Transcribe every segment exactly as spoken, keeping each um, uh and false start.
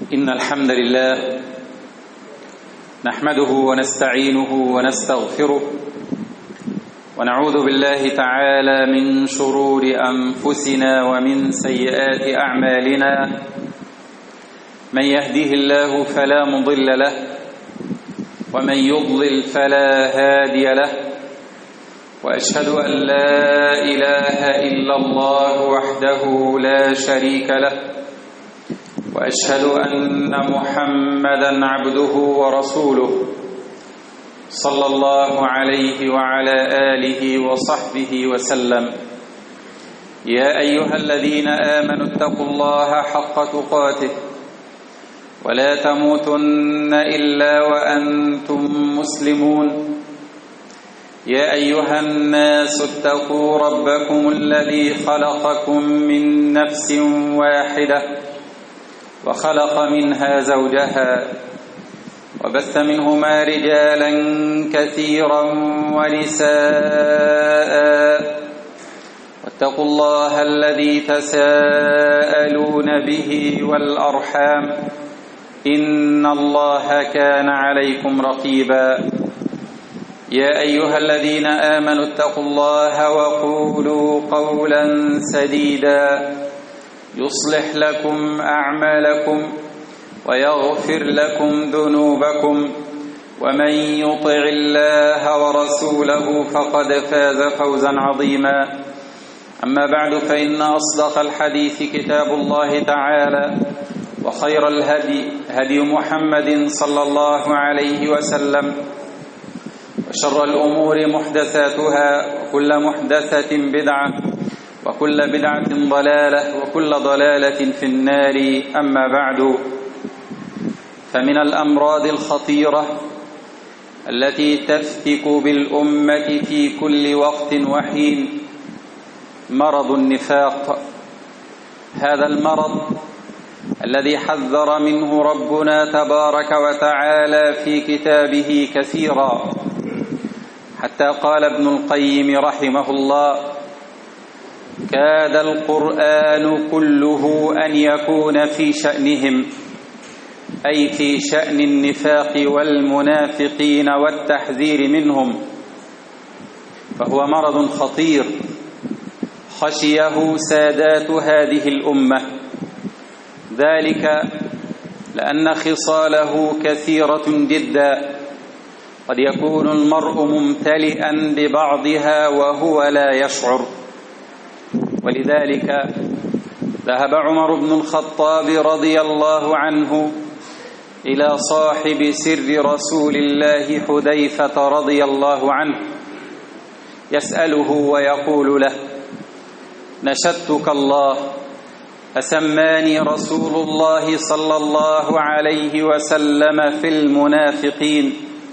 إن الحمد لله نحمده ونستعينه ونستغفره ونعوذ بالله تعالى من شرور أنفسنا ومن سيئات أعمالنا. من يهده الله فلا مضل له ومن يضلل فلا هادي له، وأشهد أن لا إله إلا الله وحده لا شريك له، وأشهد أن محمدًا عبده ورسوله صلى الله عليه وعلى آله وصحبه وسلم. يا أيها الذين آمنوا اتقوا الله حق تقاته ولا تموتن إلا وأنتم مسلمون. يا أيها الناس اتقوا ربكم الذي خلقكم من نفس واحدة وخلق منها زوجها وبث منهما رجالا كثيرا ونساء، واتقوا الله الذي تساءلون به والأرحام إن الله كان عليكم رقيبا. يا أيها الذين آمنوا اتقوا الله وقولوا قولا سديدا يصلح لكم أعمالكم ويغفر لكم ذنوبكم، ومن يطع الله ورسوله فقد فاز فوزا عظيما. أما بعد، فإن أصدق الحديث كتاب الله تعالى، وخير الهدي هدي محمد صلى الله عليه وسلم، وشر الأمور محدثاتها، وكل محدثة بدعة، وكل بدعة ضلالة، وكل ضلالة في النار. أما بعد، فمن الأمراض الخطيرة التي تفتك بالأمة في كل وقت وحين مرض النفاق. هذا المرض الذي حذر منه ربنا تبارك وتعالى في كتابه كثيرا، حتى قال ابن القيم رحمه الله: كاد القرآن كله أن يكون في شأنهم، أي في شأن النفاق والمنافقين والتحذير منهم، فهو مرض خطير خشيه سادات هذه الأمة، ذلك لأن خصاله كثيرة جدا، قد يكون المرء ممتلئا ببعضها وهو لا يشعر. ولذلك ذهب عمر بن الخطاب رضي الله عنه إلى صاحب سر رسول الله حذيفة رضي الله عنه يسأله ويقول له: نشدتك الله، أسماني رسول الله صلى الله عليه وسلم في المنافقين.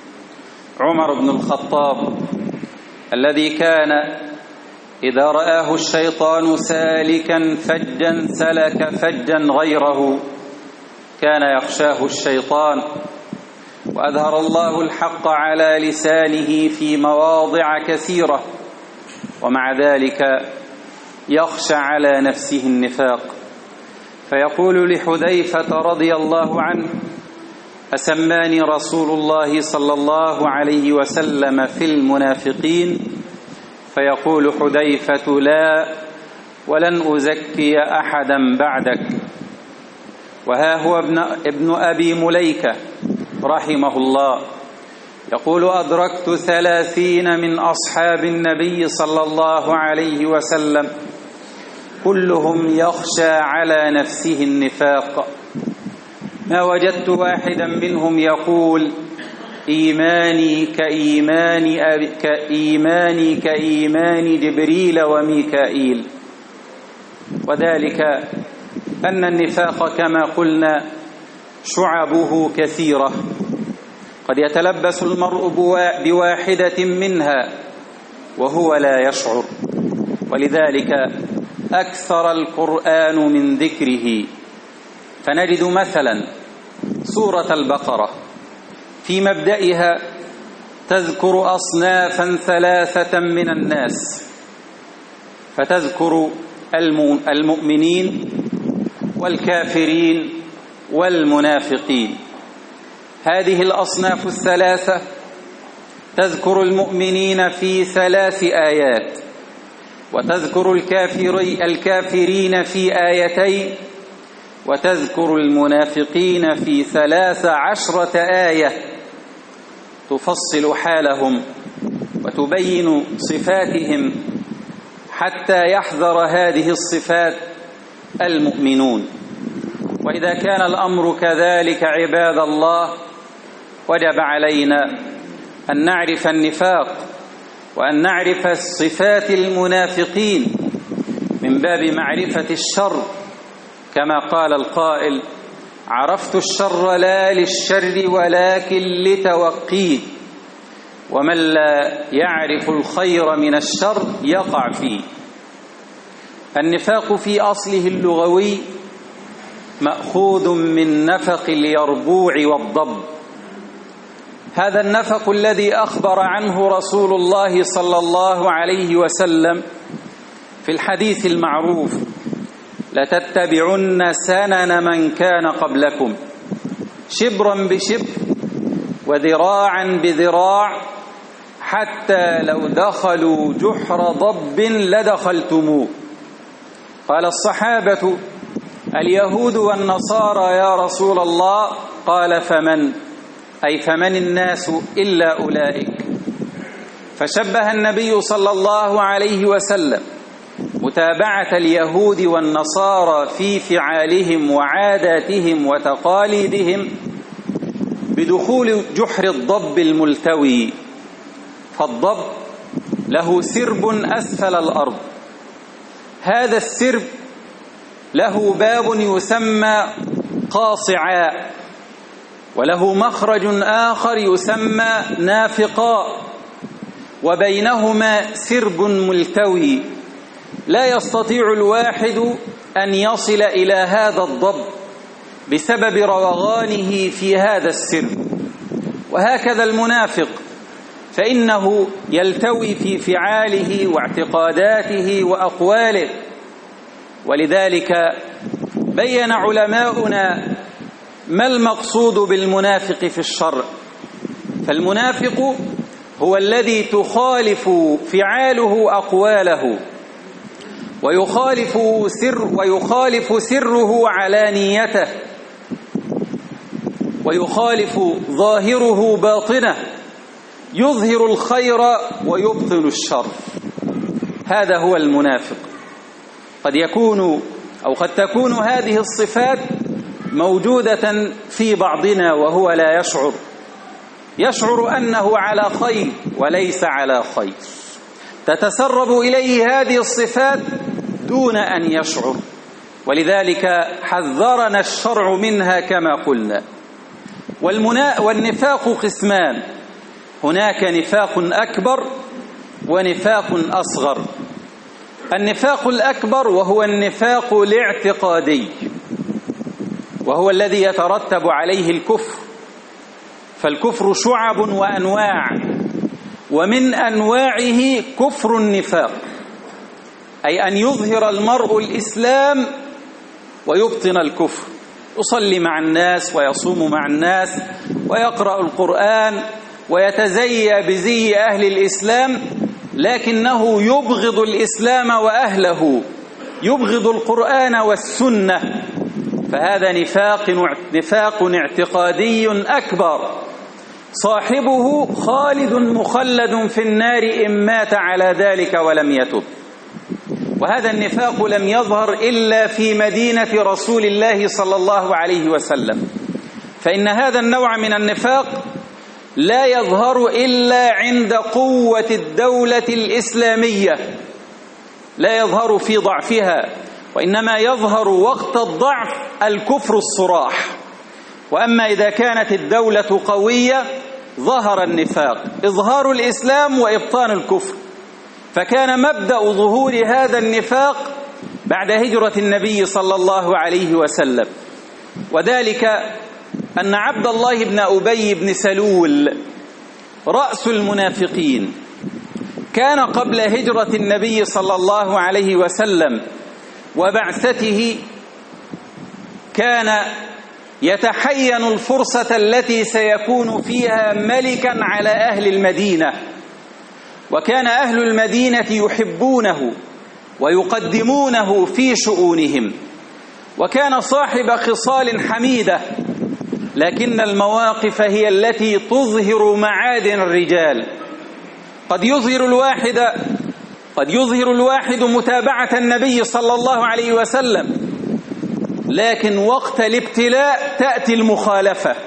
عمر بن الخطاب الذي كان إذا رآه الشيطان سالكا فجا سلك فجا غيره، كان يخشاه الشيطان، وأظهر الله الحق على لسانه في مواضع كثيرة، ومع ذلك يخشى على نفسه النفاق، فيقول لحذيفة رضي الله عنه: أسماني رسول الله صلى الله عليه وسلم في المنافقين. فيقول حذيفة: لا، ولن أزكي أحدا بعدك. وها هو ابن, ابن أبي مليكة رحمه الله يقول: أدركت ثلاثين من أصحاب النبي صلى الله عليه وسلم كلهم يخشى على نفسه النفاق، ما وجدت واحدا منهم يقول: إيماني كإيمان, أبي كإيماني كإيمان جبريل وميكائيل. وذلك أن النفاق كما قلنا شعبه كثيرة، قد يتلبس المرء بواحدة منها وهو لا يشعر. ولذلك أكثر القرآن من ذكره، فنجد مثلا سورة البقرة في مبدئها تذكر أصنافا ثلاثة من الناس، فتذكر المؤمنين والكافرين والمنافقين. هذه الأصناف الثلاثة تذكر المؤمنين في ثلاث آيات، وتذكر الكافرين في آيتين، وتذكر المنافقين في ثلاث عشرة آية تفصل حالهم وتبين صفاتهم حتى يحذر هذه الصفات المؤمنون. وإذا كان الأمر كذلك عباد الله، وجب علينا أن نعرف النفاق وأن نعرف صفات المنافقين من باب معرفة الشر، كما قال القائل: عرفت الشر لا للشر ولكن لتوقيه، ومن لا يعرف الخير من الشر يقع فيه. النفاق في أصله اللغوي مأخوذ من نفق اليربوع والضب. هذا النفق الذي أخبر عنه رسول الله صلى الله عليه وسلم في الحديث المعروف: لتتبعن سنن من كان قبلكم شبرا بشبر وذراعا بذراع حتى لو دخلوا جحر ضب لدخلتموه. قال الصحابة: اليهود والنصارى يا رسول الله. قال: فمن؟ أي فمن الناس إلا أولئك. فشبه النبي صلى الله عليه وسلم متابعة اليهود والنصارى في فعالهم وعاداتهم وتقاليدهم بدخول جحر الضب الملتوي. فالضب له سرب أسفل الأرض، هذا السرب له باب يسمى قاصعاء، وله مخرج آخر يسمى نافقاء، وبينهما سرب ملتوي لا يستطيع الواحد أن يصل إلى هذا الضب بسبب روغانه في هذا السرب. وهكذا المنافق، فإنه يلتوي في فعاله واعتقاداته وأقواله. ولذلك بين علماؤنا ما المقصود بالمنافق في الشرع. فالمنافق هو الذي تخالف فعاله أقواله، ويخالف سر ويخالف سره علانيته، ويخالف ظاهره باطنه، يظهر الخير ويبطن الشر. هذا هو المنافق. قد يكون أو قد تكون هذه الصفات موجودة في بعضنا وهو لا يشعر، يشعر أنه على خير وليس على خير، تتسرب إليه هذه الصفات دون أن يشعر. ولذلك حذرنا الشرع منها كما قلنا. والنفاق قسمان: هناك نفاق أكبر ونفاق أصغر. النفاق الأكبر وهو النفاق الاعتقادي، وهو الذي يترتب عليه الكفر. فالكفر شعب وأنواع، ومن أنواعه كفر النفاق، أي أن يظهر المرء الإسلام ويبطن الكفر، يصلي مع الناس ويصوم مع الناس ويقرأ القرآن ويتزيى بزي أهل الإسلام، لكنه يبغض الإسلام وأهله، يبغض القرآن والسنة. فهذا نفاق نفاق اعتقادي أكبر، صاحبه خالد مخلد في النار إن مات على ذلك ولم يتب. وهذا النفاق لم يظهر إلا في مدينة رسول الله صلى الله عليه وسلم، فإن هذا النوع من النفاق لا يظهر إلا عند قوة الدولة الإسلامية، لا يظهر في ضعفها، وإنما يظهر وقت الضعف الكفر الصراح. وأما إذا كانت الدولة قوية ظهر النفاق، إظهار الإسلام وإبطان الكفر. فكان مبدأ ظهور هذا النفاق بعد هجرة النبي صلى الله عليه وسلم، وذلك أن عبد الله بن أبي بن سلول رأس المنافقين كان قبل هجرة النبي صلى الله عليه وسلم وبعثته، كان يتحين الفرصة التي سيكون فيها ملكا على أهل المدينة، وكان أهل المدينة يحبونه ويقدمونه في شؤونهم، وكان صاحب خصال حميدة، لكن المواقف هي التي تظهر معادن الرجال. قد يظهر الواحد قد يظهر الواحد متابعة النبي صلى الله عليه وسلم، لكن وقت الابتلاء تأتي المخالفة،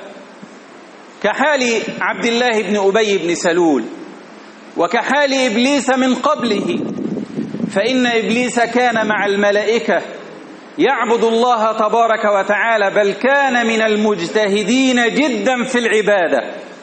كحال عبد الله بن أبي بن سلول وكحال إبليس من قبله. فإن إبليس كان مع الملائكة يعبد الله تبارك وتعالى، بل كان من المجتهدين جدا في العبادة.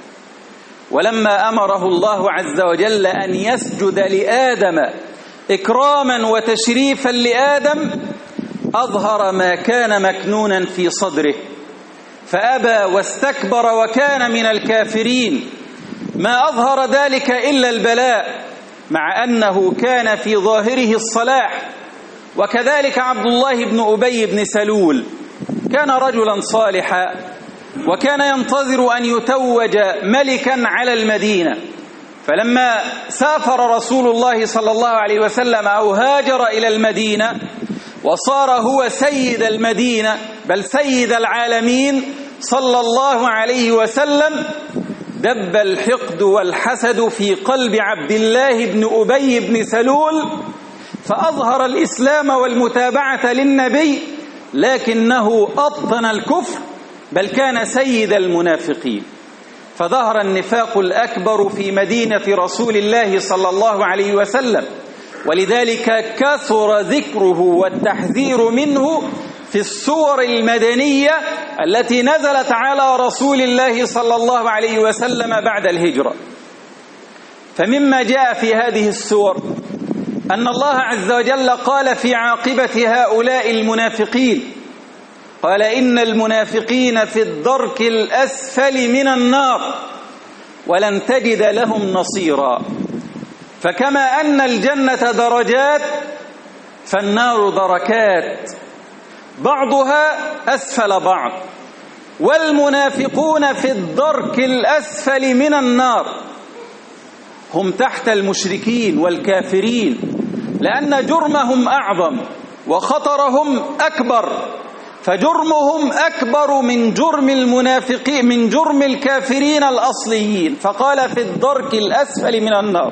ولما أمره الله عز وجل أن يسجد لآدم إكراما وتشريفا لآدم، أظهر ما كان مكنونا في صدره فأبى واستكبر وكان من الكافرين. ما أظهر ذلك إلا البلاء، مع أنه كان في ظاهره الصلاح. وكذلك عبد الله بن أبي بن سلول كان رجلا صالحا، وكان ينتظر أن يتوج ملكا على المدينة. فلما سافر رسول الله صلى الله عليه وسلم أو هاجر إلى المدينة وصار هو سيد المدينة بل سيد العالمين صلى الله عليه وسلم، دب الحقد والحسد في قلب عبد الله بن أبي بن سلول، فأظهر الإسلام والمتابعة للنبي، لكنه أبطن الكفر، بل كان سيد المنافقين. فظهر النفاق الأكبر في مدينة رسول الله صلى الله عليه وسلم، ولذلك كثر ذكره والتحذير منه في السور المدنية التي نزلت على رسول الله صلى الله عليه وسلم بعد الهجرة. فمما جاء في هذه السور أن الله عز وجل قال في عاقبة هؤلاء المنافقين، قال إن المنافقين في الدرك الأسفل من النار ولن تجد لهم نصيرا. فكما أن الجنة درجات فالنار دركات، بعضها أسفل بعض، والمنافقون في الدرك الأسفل من النار، هم تحت المشركين والكافرين، لأن جرمهم أعظم وخطرهم أكبر، فجرمهم أكبر من جرم المنافقين من جرم الكافرين الأصليين، فقال في الدرك الأسفل من النار.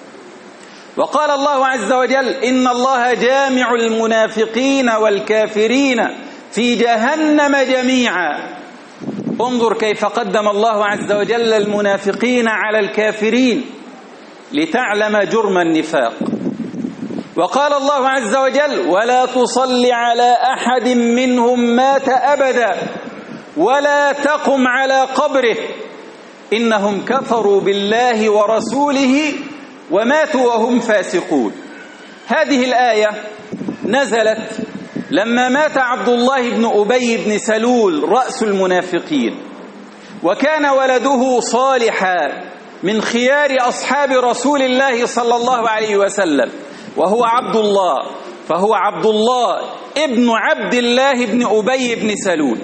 وقال الله عز وجل إن الله جامع المنافقين والكافرين في جهنم جميعا. انظر كيف قدم الله عز وجل المنافقين على الكافرين لتعلم جرم النفاق. وقال الله عز وجل ولا تصل على أحد منهم مات أبدا ولا تقم على قبره إنهم كفروا بالله ورسوله وماتوا وهم فاسقون. هذه الآية نزلت لما مات عبد الله بن أبي بن سلول رأس المنافقين، وكان ولده صالحا من خيار أصحاب رسول الله صلى الله عليه وسلم، وهو عبد الله، فهو عبد الله ابن عبد الله بن أبي بن سلول.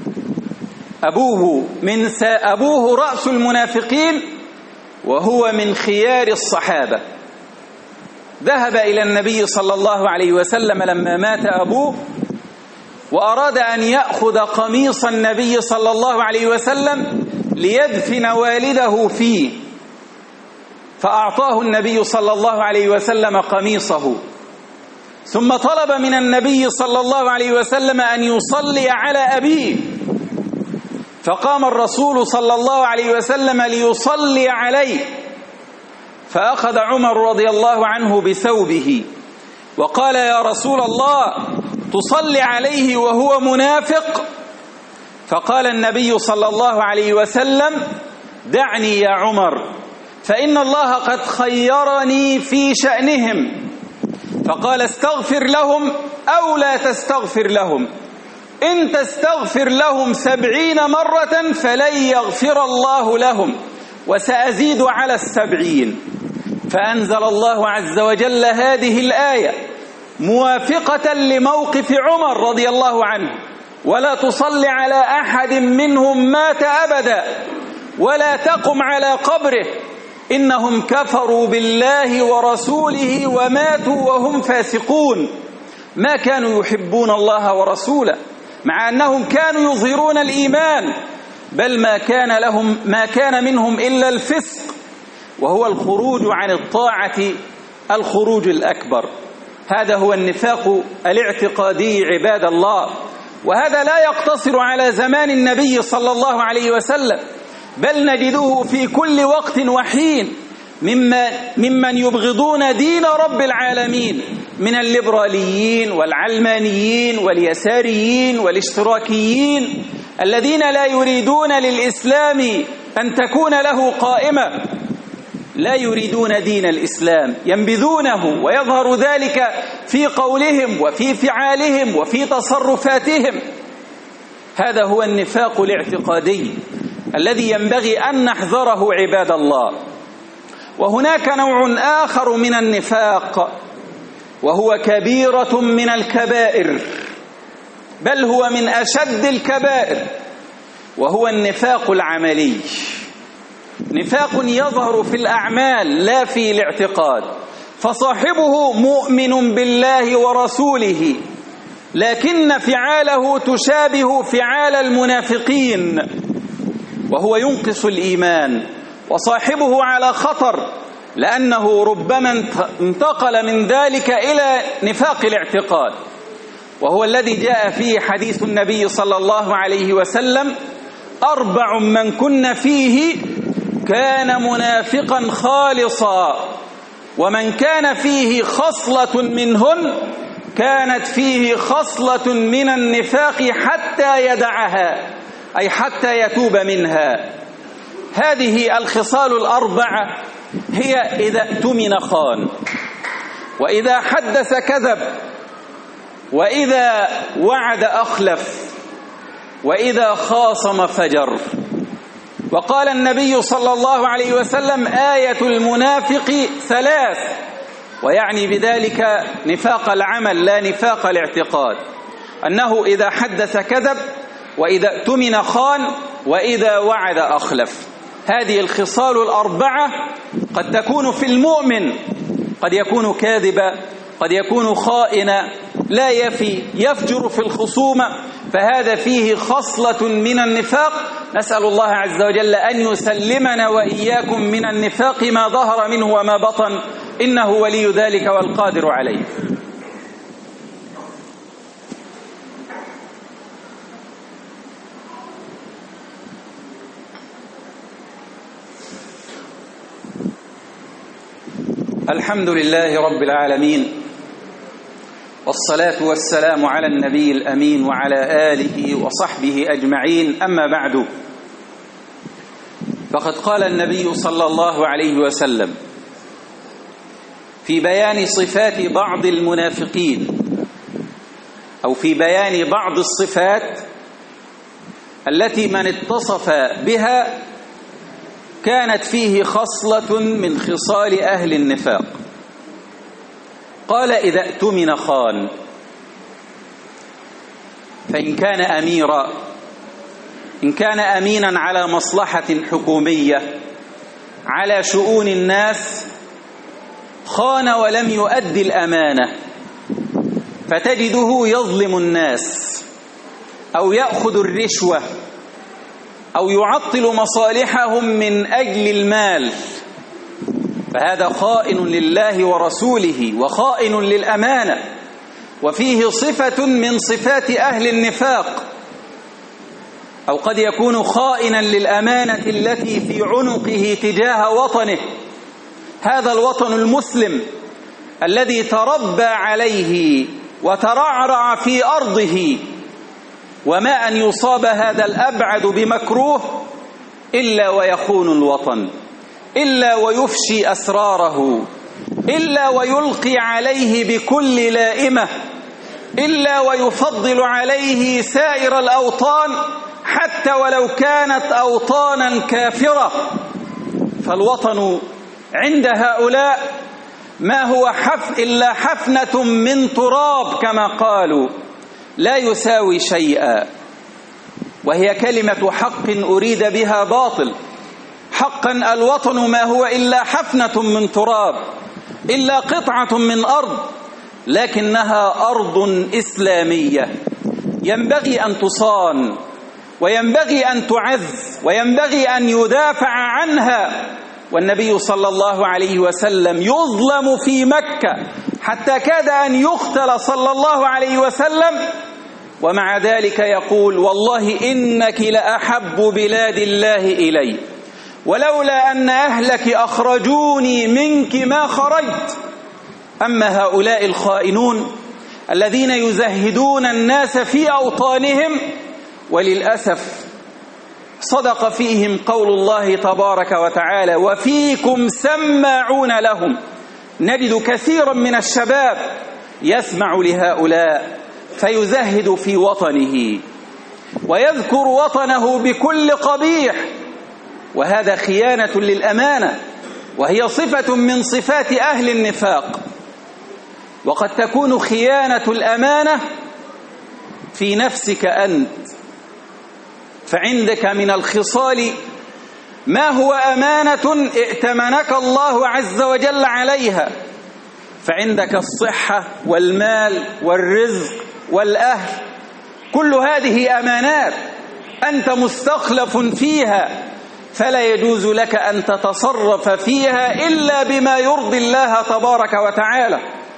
أبوه من أبوه رأس المنافقين وهو من خيار الصحابة. ذهب إلى النبي صلى الله عليه وسلم لما مات أبوه وأراد أن يأخذ قميص النبي صلى الله عليه وسلم ليدفن والده فيه، فأعطاه النبي صلى الله عليه وسلم قميصه، ثم طلب من النبي صلى الله عليه وسلم أن يصلي على أبيه، فقام الرسول صلى الله عليه وسلم ليصلي عليه، فأخذ عمر رضي الله عنه بثوبه وقال يا رسول الله تصلي عليه وهو منافق؟ فقال النبي صلى الله عليه وسلم دعني يا عمر فإن الله قد خيرني في شأنهم. فقال استغفر لهم أو لا تستغفر لهم، إن تستغفر لهم سبعين مرة فلن يغفر الله لهم وسأزيد على السبعين. فأنزل الله عز وجل هذه الآية موافقة لموقف عمر رضي الله عنه، ولا تصلي على أحد منهم مات أبدا ولا تقم على قبره إنهم كفروا بالله ورسوله وماتوا وهم فاسقون. ما كانوا يحبون الله ورسوله مع أنهم كانوا يظهرون الإيمان، بل ما كان لهم ما كان منهم إلا الفسق، وهو الخروج عن الطاعة الخروج الأكبر. هذا هو النفاق الاعتقادي عباد الله، وهذا لا يقتصر على زمان النبي صلى الله عليه وسلم، بل نجده في كل وقت وحين مما ممن يبغضون دين رب العالمين من الليبراليين والعلمانيين واليساريين والاشتراكيين الذين لا يريدون للإسلام أن تكون له قائمة، لا يريدون دين الإسلام، ينبذونه، ويظهر ذلك في قولهم وفي فعالهم وفي تصرفاتهم. هذا هو النفاق الاعتقادي الذي ينبغي أن نحذره عباد الله. وهناك نوع آخر من النفاق وهو كبيرة من الكبائر، بل هو من أشد الكبائر، وهو النفاق العملي. نفاق يظهر في الأعمال لا في الاعتقاد، فصاحبه مؤمن بالله ورسوله لكن فعاله تشابه فعال المنافقين، وهو ينقص الإيمان، وصاحبه على خطر لأنه ربما انتقل من ذلك إلى نفاق الاعتقاد، وهو الذي جاء فيه حديث النبي صلى الله عليه وسلم: أربع من كن فيه كان منافقا خالصا، ومن كان فيه خصلة منهن كانت فيه خصلة من النفاق حتى يدعها، أي حتى يتوب منها. هذه الخصال الأربعة هي: إذا اؤتمن خان، وإذا حدث كذب، وإذا وعد أخلف، وإذا خاصم فجر. وقال النبي صلى الله عليه وسلم: آية المنافق ثلاث، ويعني بذلك نفاق العمل لا نفاق الاعتقاد، أنه إذا حدث كذب، وإذا اؤتمن خان، وإذا وعد أخلف. هذه الخصال الأربعة قد تكون في المؤمن، قد يكون كاذبا، قد يكون خائنا، لا يفي، يفجر في الخصومة، فهذا فيه خصلة من النفاق. نسأل الله عز وجل أن يسلمنا وإياكم من النفاق ما ظهر منه وما بطن، إنه ولي ذلك والقادر عليه. الحمد لله رب العالمين، والصلاة والسلام على النبي الأمين وعلى آله وصحبه أجمعين. أما بعد، فقد قال النبي صلى الله عليه وسلم في بيان صفات بعض المنافقين، أو في بيان بعض الصفات التي من اتصف بها كانت فيه خصلة من خصال أهل النفاق. قال: إذا اؤتمن خان، فإن كان أميرا، إن كان أمينا على مصلحة حكومية على شؤون الناس، خان ولم يؤدي الأمانة، فتجده يظلم الناس أو يأخذ الرشوة أو يعطل مصالحهم من أجل المال، فهذا خائن لله ورسوله وخائن للأمانة، وفيه صفة من صفات أهل النفاق. أو قد يكون خائنا للأمانة التي في عنقه تجاه وطنه، هذا الوطن المسلم الذي تربى عليه وترعرع في أرضه، وما أن يصاب هذا الأبعد بمكروه إلا ويخون الوطن، إلا ويفشي أسراره، إلا ويلقي عليه بكل لائمة، إلا ويفضل عليه سائر الأوطان حتى ولو كانت أوطانا كافرة. فالوطن عند هؤلاء ما هو حف إلا حفنة من تراب كما قالوا، لا يساوي شيئا، وهي كلمة حق أريد بها باطل. حقا الوطن ما هو إلا حفنة من تراب، إلا قطعة من أرض، لكنها أرض إسلامية ينبغي أن تصان، وينبغي أن تعز، وينبغي أن يدافع عنها. والنبي صلى الله عليه وسلم يظلم في مكة حتى كاد أن يقتل صلى الله عليه وسلم، ومع ذلك يقول: والله إنك لأحب بلاد الله إلي، ولولا أن أهلك أخرجوني منك ما خرجت. أما هؤلاء الخائنون الذين يزهدون الناس في أوطانهم، وللأسف صدق فيهم قول الله تبارك وتعالى: وفيكم سماعون لهم. نجد كثيرا من الشباب يسمع لهؤلاء فيزهد في وطنه ويذكر وطنه بكل قبيح، وهذا خيانة للأمانة، وهي صفة من صفات أهل النفاق. وقد تكون خيانة الأمانة في نفسك أنت، فعندك من الخصال ما هو أمانة ائتمنك الله عز وجل عليها، فعندك الصحة والمال والرزق والأهل، كل هذه أمانات أنت مستخلف فيها، فلا يجوز لك أن تتصرف فيها إلا بما يرضي الله تبارك وتعالى.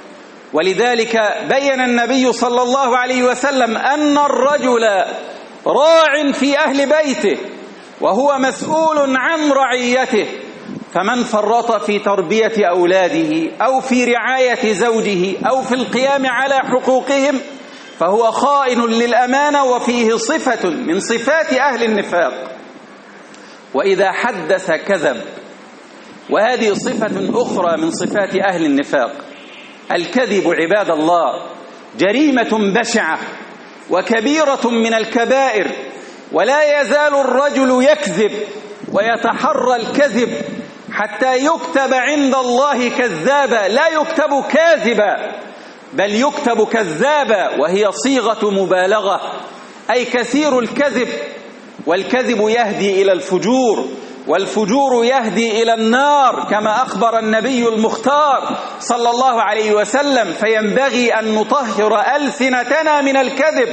ولذلك بين النبي صلى الله عليه وسلم أن الرجل راع في أهل بيته وهو مسؤول عن رعيته، فمن فرط في تربية أولاده أو في رعاية زوجه أو في القيام على حقوقهم فهو خائن للأمانة، وفيه صفة من صفات أهل النفاق. وإذا حدث كذب، وهذه صفة أخرى من صفات أهل النفاق. الكذب عباد الله جريمة بشعة وكبيرة من الكبائر، ولا يزال الرجل يكذب ويتحرى الكذب حتى يكتب عند الله كذابا، لا يكتب كاذبا بل يكتب كذابا، وهي صيغة مبالغة، أي كثير الكذب. والكذب يهدي إلى الفجور، والفجور يهدي إلى النار كما أخبر النبي المختار صلى الله عليه وسلم. فينبغي أن نطهر ألسنتنا من الكذب،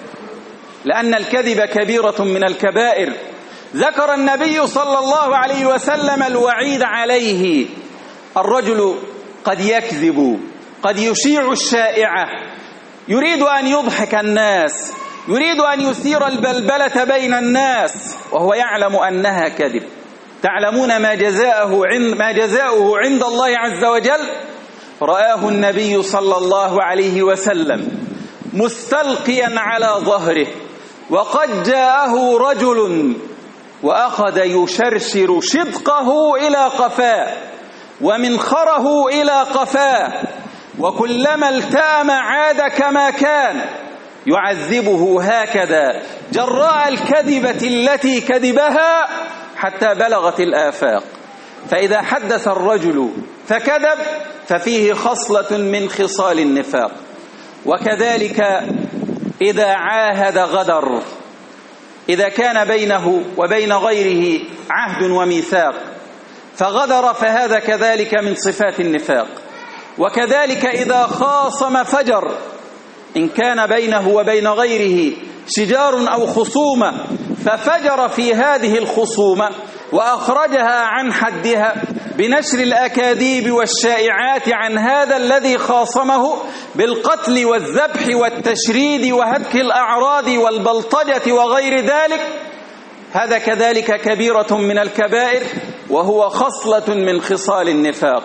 لأن الكذب كبيرة من الكبائر. ذكر النبي صلى الله عليه وسلم الوعيد عليه. الرجل قد يكذب، قد يشيع الشائعة، يريد أن يضحك الناس، يريد أن يثير البلبلة بين الناس وهو يعلم أنها كذب. تعلمون ما جزاؤه عند ما جزاؤه عند الله عز وجل؟ رآه النبي صلى الله عليه وسلم مستلقيا على ظهره، وقد جاءه رجل وأخذ يشرشر شدقه إلى قفاه ومنخره إلى قفاه، وكلما التام عاد كما كان، يعذبه هكذا جراء الكذبة التي كذبها حتى بلغت الآفاق. فإذا حدث الرجل فكذب ففيه خصلة من خصال النفاق. وكذلك إذا عاهد غدر، إذا كان بينه وبين غيره عهد وميثاق فغدر فهذا كذلك من صفات النفاق. وكذلك إذا خاصم فجر، إن كان بينه وبين غيره شجار أو خصومة ففجر في هذه الخصومة وأخرجها عن حدها بنشر الأكاذيب والشائعات عن هذا الذي خاصمه بالقتل والذبح والتشريد وهتك الأعراض والبلطجة وغير ذلك، هذا كذلك كبيرة من الكبائر، وهو خصلة من خصال النفاق.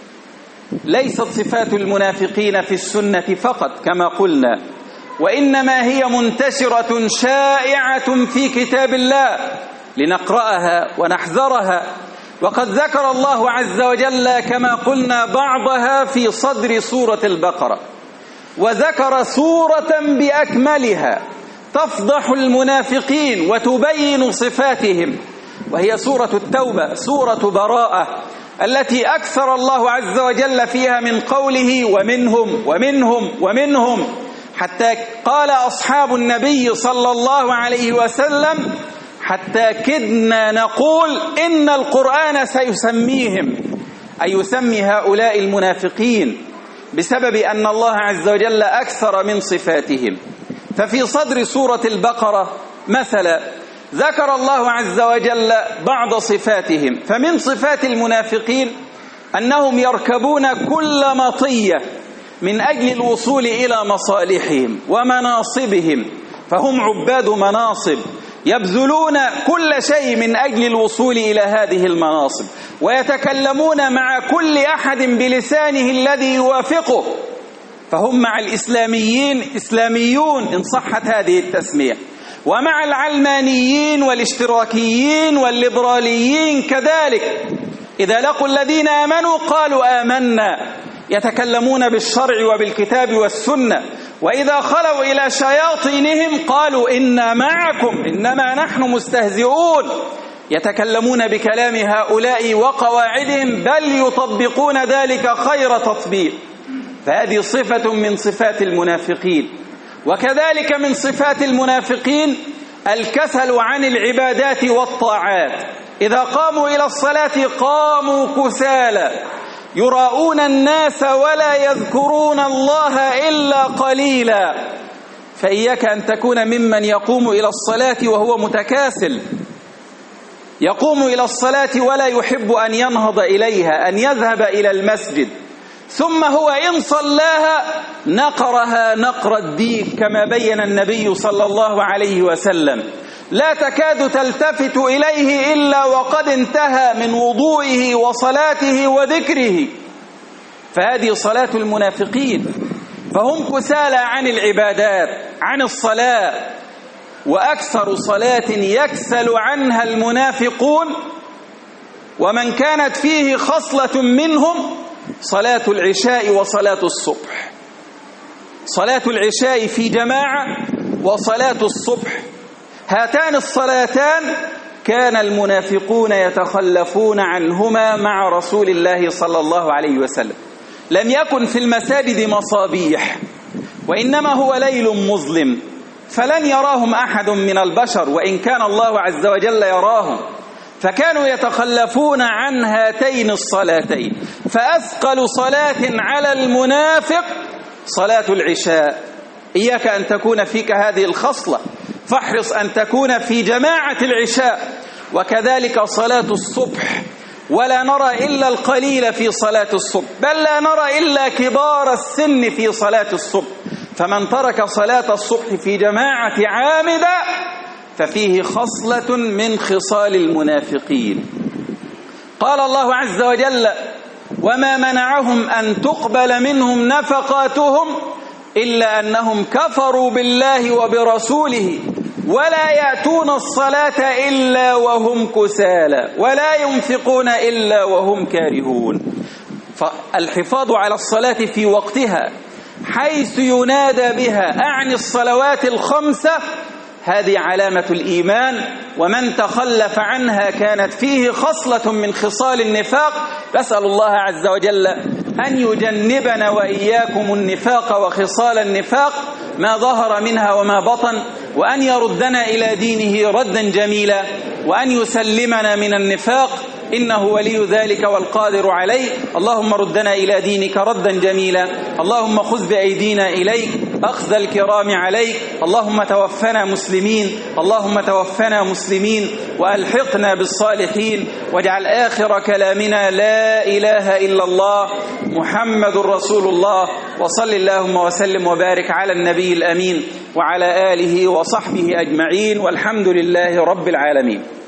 ليست صفات المنافقين في السنة فقط كما قلنا، وإنما هي منتشرة شائعة في كتاب الله لنقرأها ونحذرها. وقد ذكر الله عز وجل كما قلنا بعضها في صدر سورة البقرة، وذكر سورة بأكملها تفضح المنافقين وتبين صفاتهم، وهي سورة التوبة، سورة براءة، التي أكثر الله عز وجل فيها من قوله ومنهم ومنهم ومنهم، حتى قال أصحاب النبي صلى الله عليه وسلم حتى كدنا نقول إن القرآن سيسميهم، أي يسمي هؤلاء المنافقين بسبب أن الله عز وجل أكثر من صفاتهم. ففي صدر سورة البقرة مثلا ذكر الله عز وجل بعض صفاتهم، فمن صفات المنافقين أنهم يركبون كل مطية من أجل الوصول إلى مصالحهم ومناصبهم، فهم عباد مناصب يبذلون كل شيء من أجل الوصول إلى هذه المناصب، ويتكلمون مع كل أحد بلسانه الذي يوافقه، فهم مع الإسلاميين إسلاميون إن صحت هذه التسمية، ومع العلمانيين والاشتراكيين والليبراليين كذلك. إذا لقوا الذين آمنوا قالوا آمنا، يتكلمون بالشرع وبالكتاب والسنة، وإذا خلوا إلى شياطينهم قالوا إنا معكم إنما نحن مستهزئون، يتكلمون بكلام هؤلاء وقواعدهم بل يطبقون ذلك خير تطبيق. فهذه صفة من صفات المنافقين. وكذلك من صفات المنافقين الكسل عن العبادات والطاعات، إذا قاموا إلى الصلاة قاموا كسالى يراؤون الناس ولا يذكرون الله إلا قليلا. فإياك أن تكون ممن يقوم إلى الصلاة وهو متكاسل، يقوم إلى الصلاة ولا يحب أن ينهض إليها، أن يذهب إلى المسجد، ثم هو إن صلاها نقرها نقر الديك كما بين النبي صلى الله عليه وسلم، لا تكاد تلتفت إليه إلا وقد انتهى من وضوئه وصلاته وذكره. فهذه صلاة المنافقين، فهم كسالى عن العبادات، عن الصلاة. وأكثر صلاة يكسل عنها المنافقون ومن كانت فيه خصلة منهم صلاة العشاء وصلاة الصبح. صلاة العشاء في جماعة وصلاة الصبح، هاتان الصلاتان كان المنافقون يتخلفون عنهما مع رسول الله صلى الله عليه وسلم. لم يكن في المساجد مصابيح، وإنما هو ليل مظلم، فلن يراهم أحد من البشر وإن كان الله عز وجل يراهم، فكانوا يتخلفون عن هاتين الصلاتين. فأثقل صلاة على المنافق صلاة العشاء. إياك أن تكون فيك هذه الخصلة، فاحرص أن تكون في جماعة العشاء. وكذلك صلاة الصبح، ولا نرى إلا القليل في صلاة الصبح، بل لا نرى إلا كبار السن في صلاة الصبح. فمن ترك صلاة الصبح في جماعة عامدا ففيه خصلة من خصال المنافقين. قال الله عز وجل: وما منعهم أن تقبل منهم نفقاتهم إلا أنهم كفروا بالله وبرسوله ولا يأتون الصلاة إلا وهم كسالى ولا ينفقون إلا وهم كارهون. فالحفاظ على الصلاة في وقتها حيث ينادى بها، أعني الصلوات الخمسة، هذه علامة الإيمان. ومن تخلف عنها كانت فيه خصلة من خصال النفاق. نسأل الله عز وجل أن يجنبنا وإياكم النفاق وخصال النفاق ما ظهر منها وما بطن، وأن يردنا إلى دينه ردا جميلا، وأن يسلمنا من النفاق، إنه ولي ذلك والقادر عليه. اللهم ردنا إلى دينك ردا جميلا، اللهم خذ بأيدينا إليك أخذ الكرام عليك، اللهم توفنا مسلمين، اللهم توفنا مسلمين وألحقنا بالصالحين، واجعل آخر كلامنا لا إله إلا الله محمد رسول الله. وصل اللهم وسلم وبارك على النبي الأمين وعلى آله وصحبه أجمعين، والحمد لله رب العالمين.